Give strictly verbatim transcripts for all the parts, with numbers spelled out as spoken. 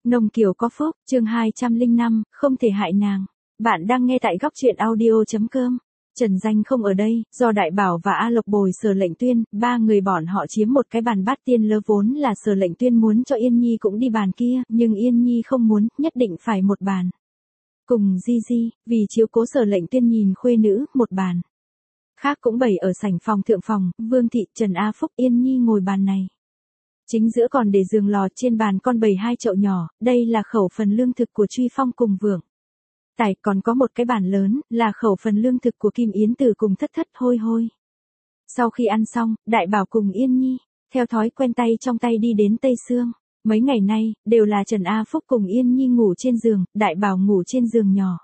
Nông Kiều có phúc, chương hai trăm lẻ năm, không thể hại nàng. Bạn đang nghe tại góc truyện audio.com. Trần Danh không ở đây, do Đại Bảo và A Lộc bồi Sở Lệnh Tuyên, ba người bọn họ chiếm một cái bàn bát tiên lơ vốn là Sở Lệnh Tuyên muốn cho Yên Nhi cũng đi bàn kia, nhưng Yên Nhi không muốn, nhất định phải một bàn. Cùng Di Di, vì chiếu cố Sở Lệnh Tuyên nhìn khuê nữ, một bàn. Khác cũng bày ở sảnh phòng thượng phòng, Vương Thị, Trần A Phúc, Yên Nhi ngồi bàn này. Chính giữa còn để giường lò, trên bàn con bày hai chậu nhỏ, đây là khẩu phần lương thực của Truy Phong cùng Vượng Tài, còn có một cái bàn lớn, là khẩu phần lương thực của Kim Yến Từ cùng Thất Thất Hôi Hôi. Sau khi ăn xong, Đại Bảo cùng Yên Nhi, theo thói quen tay trong tay đi đến Tây Sương. Mấy ngày nay, đều là Trần A Phúc cùng Yên Nhi ngủ trên giường, Đại Bảo ngủ trên giường nhỏ.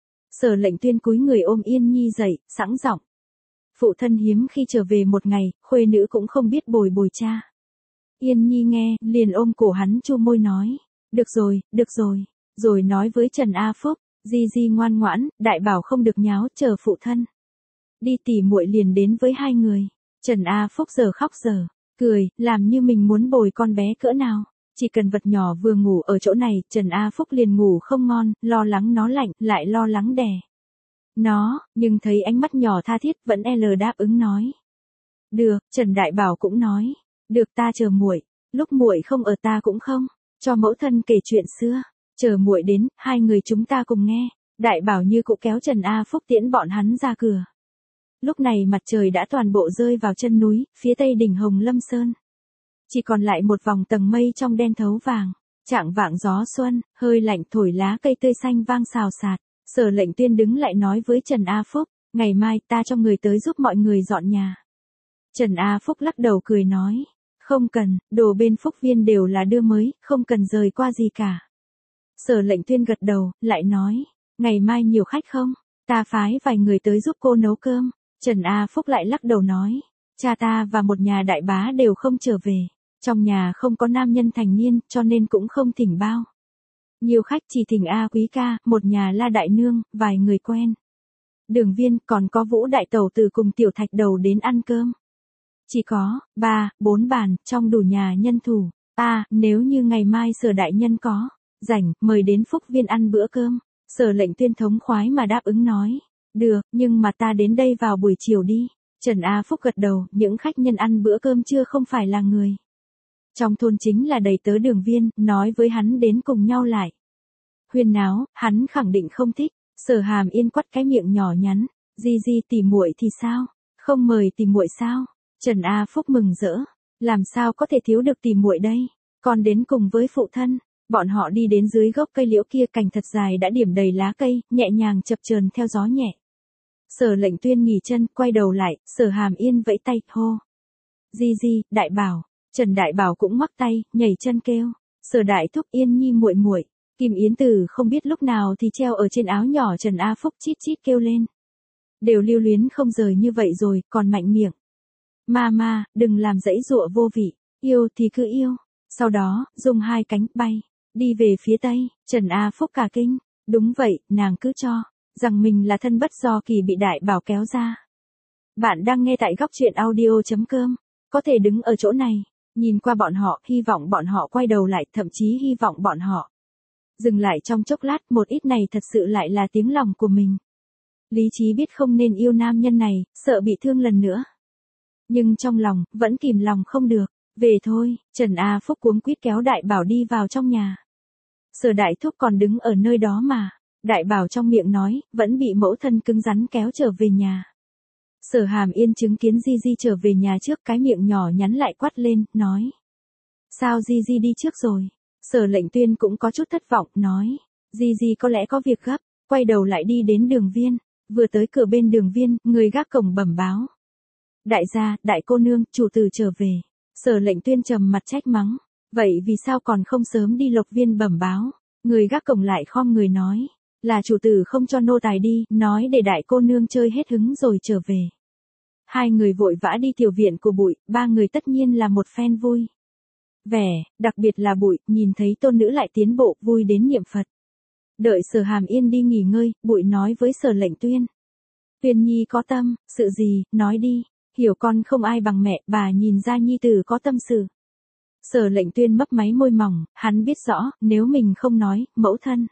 Sở Lệnh Tuyên cúi người ôm Yên Nhi dậy, sẵn giọng. Phụ thân hiếm khi trở về một ngày, khuê nữ cũng không biết bồi bồi cha. Yên Nhi nghe, liền ôm cổ hắn chu môi nói. Được rồi, được rồi. Rồi nói với Trần A Phúc, Di Di ngoan ngoãn, Đại Bảo không được nháo, chờ phụ thân. Đi tỉ muội liền đến với hai người. Trần A Phúc giờ khóc giờ cười, làm như mình muốn bồi con bé cỡ nào. Chỉ cần vật nhỏ vừa ngủ ở chỗ này, Trần A Phúc liền ngủ không ngon, lo lắng nó lạnh, lại lo lắng đè nó, nhưng thấy ánh mắt nhỏ tha thiết, vẫn L đáp ứng nói. Được, Trần Đại Bảo cũng nói. Được, ta chờ muội, lúc muội không ở ta cũng không cho mẫu thân kể chuyện xưa, chờ muội đến, hai người chúng ta cùng nghe. Đại Bảo như cụ kéo Trần A Phúc tiễn bọn hắn ra cửa. Lúc này mặt trời đã toàn bộ rơi vào chân núi, phía tây đỉnh Hồng Lâm Sơn. Chỉ còn lại một vòng tầng mây trong đen thấu vàng, chạng vạng gió xuân, hơi lạnh thổi lá cây tươi xanh vang xào xạc. Sở Lệnh Tuyên đứng lại nói với Trần A Phúc, ngày mai ta cho người tới giúp mọi người dọn nhà. Trần A Phúc lắc đầu cười nói. Không cần, đồ bên Phúc Viên đều là đưa mới, không cần rời qua gì cả. Sở Lệnh Tuyên gật đầu, lại nói, ngày mai nhiều khách không? Ta phái vài người tới giúp cô nấu cơm. Trần A Phúc lại lắc đầu nói, cha ta và một nhà đại bá đều không trở về. Trong nhà không có nam nhân thành niên, cho nên cũng không thỉnh bao. Nhiều khách chỉ thỉnh A Quý ca, một nhà La Đại Nương, vài người quen. Đường Viên, còn có Vũ Đại Tẩu từ cùng Tiểu Thạch Đầu đến ăn cơm. Chỉ có, ba, bốn bàn, trong đủ nhà nhân thủ. À, nếu như ngày mai Sở đại nhân có rảnh, mời đến Phúc Viên ăn bữa cơm. Sở Lệnh Tuyên thống khoái mà đáp ứng nói. Được, nhưng mà ta đến đây vào buổi chiều đi. Trần A Phúc gật đầu, những khách nhân ăn bữa cơm chưa không phải là người trong thôn, chính là đầy tớ Đường Viên, nói với hắn đến cùng nhau lại. Huyên náo, hắn khẳng định không thích. Sở Hàm Yên quắt cái miệng nhỏ nhắn. Di Di tỉ muội thì sao? Không mời tỉ muội sao? Trần A Phúc mừng rỡ, làm sao có thể thiếu được tỉ muội đây, còn đến cùng với phụ thân. Bọn họ đi đến dưới gốc cây liễu kia, cành thật dài đã điểm đầy lá cây, nhẹ nhàng chập chờn theo gió nhẹ. Sở Lệnh Tuyên nghỉ chân, quay đầu lại, Sở Hàm Yên vẫy tay, hô. Di Di, Đại Bảo. Trần Đại Bảo cũng ngoắc tay, nhảy chân kêu. Sở Đại Thúc, Yên Nhi muội muội. Kim Yến Từ không biết lúc nào thì treo ở trên áo nhỏ Trần A Phúc chít chít kêu lên. Đều lưu luyến không rời như vậy rồi, còn mạnh miệng. Mama, đừng làm dãy dụa vô vị, yêu thì cứ yêu. Sau đó, dùng hai cánh bay, đi về phía tây. Trần A Phúc cả kinh, đúng vậy, nàng cứ cho rằng mình là thân bất do kỳ bị Đại Bảo kéo ra. Bạn đang nghe tại góc truyện audio.com, có thể đứng ở chỗ này, nhìn qua bọn họ, hy vọng bọn họ quay đầu lại, thậm chí hy vọng bọn họ dừng lại trong chốc lát, một ít này thật sự lại là tiếng lòng của mình. Lý trí biết không nên yêu nam nhân này, sợ bị thương lần nữa. Nhưng trong lòng, vẫn kìm lòng không được. Về thôi, Trần A Phúc cuống quýt kéo Đại Bảo đi vào trong nhà. Sở Đại Thúc còn đứng ở nơi đó mà. Đại Bảo trong miệng nói, vẫn bị mẫu thân cứng rắn kéo trở về nhà. Sở Hàm Yên chứng kiến Di Di trở về nhà trước, cái miệng nhỏ nhắn lại quát lên, nói. Sao Di Di đi trước rồi? Sở Lệnh Tuyên cũng có chút thất vọng, nói. Di Di có lẽ có việc gấp, quay đầu lại đi đến Đường Viên. Vừa tới cửa bên Đường Viên, người gác cổng bẩm báo. Đại gia, đại cô nương, chủ tử trở về. Sở Lệnh Tuyên trầm mặt trách mắng. Vậy vì sao còn không sớm đi Lộc Viên bẩm báo? Người gác cổng lại khom người nói. Là chủ tử không cho nô tài đi, nói để đại cô nương chơi hết hứng rồi trở về. Hai người vội vã đi tiểu viện của Bụi, ba người tất nhiên là một phen vui vẻ, đặc biệt là Bụi, nhìn thấy tôn nữ lại tiến bộ, vui đến niệm Phật. Đợi Sở Hàm Yên đi nghỉ ngơi, Bụi nói với Sở Lệnh Tuyên. Tuyên Nhi có tâm, sự gì, nói đi. Hiểu con không ai bằng mẹ, bà nhìn ra nhi tử có tâm sự. Sở Lệnh Tuyên mấp máy môi mỏng, hắn biết rõ, nếu mình không nói, mẫu thân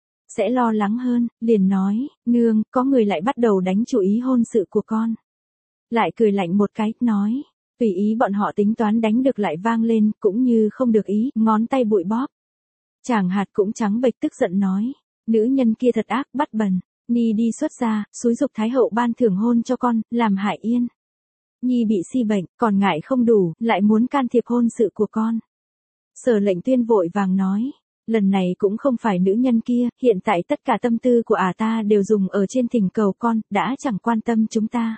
sẽ lo lắng hơn, liền nói, nương, có người lại bắt đầu đánh chủ ý hôn sự của con. Lại cười lạnh một cái, nói, tùy ý bọn họ tính toán đánh được lại vang lên, cũng như không được ý, ngón tay bụi bóp. Chàng hạt cũng trắng bệch tức giận nói, nữ nhân kia thật ác, bắt bần, Nhi đi xuất gia, xúi dục Thái hậu ban thưởng hôn cho con, làm hại Yên Nhi bị si bệnh, còn ngại không đủ, lại muốn can thiệp hôn sự của con. Sở Lệnh Tuyên vội vàng nói, lần này cũng không phải nữ nhân kia, hiện tại tất cả tâm tư của ả ta đều dùng ở trên thỉnh cầu con, đã chẳng quan tâm chúng ta.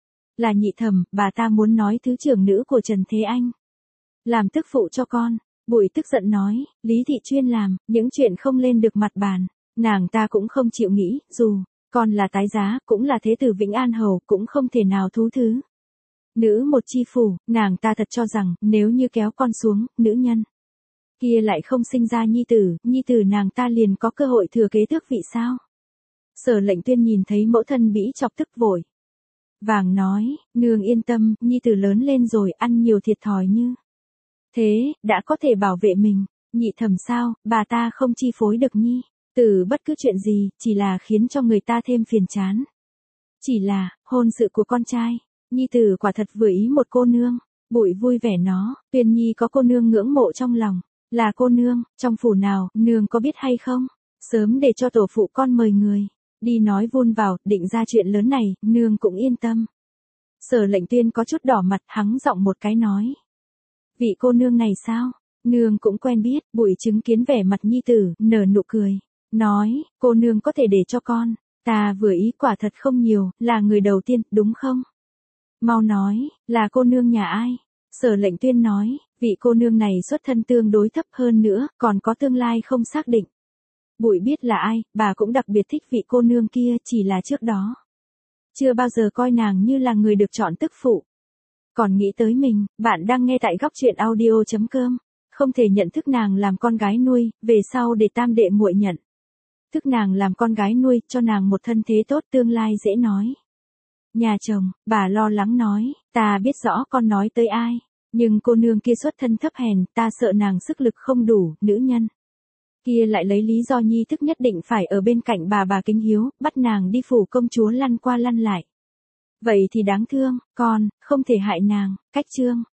Là nhị thẩm, bà ta muốn nói thứ trưởng nữ của Trần Thế Anh. Làm tức phụ cho con. Bụi tức giận nói, Lý Thị chuyên làm, những chuyện không lên được mặt bàn. Nàng ta cũng không chịu nghĩ, dù con là tái giá, cũng là thế tử Vĩnh An Hầu, cũng không thể nào thú thứ. Nữ một chi phủ, nàng ta thật cho rằng, nếu như kéo con xuống, nữ nhân kia lại không sinh ra nhi tử, nhi tử nàng ta liền có cơ hội thừa kế tước vị sao. Sở Lệnh Tuyên nhìn thấy mẫu thân bĩ chọc tức vội vàng nói, nương yên tâm, nhi tử lớn lên rồi, ăn nhiều thiệt thòi như thế, đã có thể bảo vệ mình. Nhị thẩm sao, bà ta không chi phối được nhi tử bất cứ chuyện gì, chỉ là khiến cho người ta thêm phiền chán. Chỉ là, hôn sự của con trai, nhi tử quả thật vừa ý một cô nương. Bụi vui vẻ nó, Tuyên Nhi có cô nương ngưỡng mộ trong lòng. Là cô nương, trong phủ nào, nương có biết hay không? Sớm để cho tổ phụ con mời người đi nói vun vào, định ra chuyện lớn này, nương cũng yên tâm. Sở Lệnh Tuyên có chút đỏ mặt, hắng giọng một cái nói. Vị cô nương này sao? Nương cũng quen biết. Bụi chứng kiến vẻ mặt nhi tử, nở nụ cười. Nói, cô nương có thể để cho con. Ta vừa ý quả thật không nhiều, là người đầu tiên, đúng không? Mau nói, là cô nương nhà ai? Sở Lệnh Tuyên nói, vị cô nương này xuất thân tương đối thấp hơn nữa, còn có tương lai không xác định. Bụi biết là ai, bà cũng đặc biệt thích vị cô nương kia, chỉ là trước đó chưa bao giờ coi nàng như là người được chọn tức phụ. Còn nghĩ tới mình, bạn đang nghe tại góc truyện audio chấm com. Không thể nhận thức nàng làm con gái nuôi, về sau để tam đệ muội nhận thức nàng làm con gái nuôi, cho nàng một thân thế tốt, tương lai dễ nói. Nhà chồng, bà lo lắng nói, ta biết rõ con nói tới ai, nhưng cô nương kia xuất thân thấp hèn, ta sợ nàng sức lực không đủ, nữ nhân kia lại lấy lý do nhi thức nhất định phải ở bên cạnh bà bà Kính Hiếu, bắt nàng đi phủ công chúa lăn qua lăn lại. Vậy thì đáng thương, con, không thể hại nàng. Cách chương